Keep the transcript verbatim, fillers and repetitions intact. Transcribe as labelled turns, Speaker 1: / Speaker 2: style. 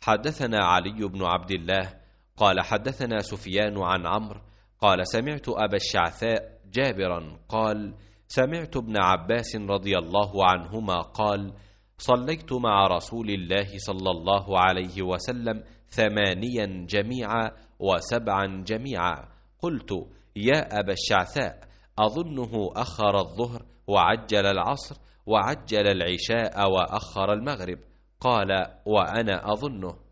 Speaker 1: حدثنا علي بن عبد الله قال حدثنا سفيان عن عمرو قال سمعت أبا الشعثاء جابرا قال سمعت ابن عباس رضي الله عنهما قال صليت مع رسول الله صلى الله عليه وسلم ثمانيا جميعا وسبعا جميعا. قلت يا أبا الشعثاء أظنه أخر الظهر وعجل العصر وعجل العشاء وأخر المغرب. قال وأنا أظنه.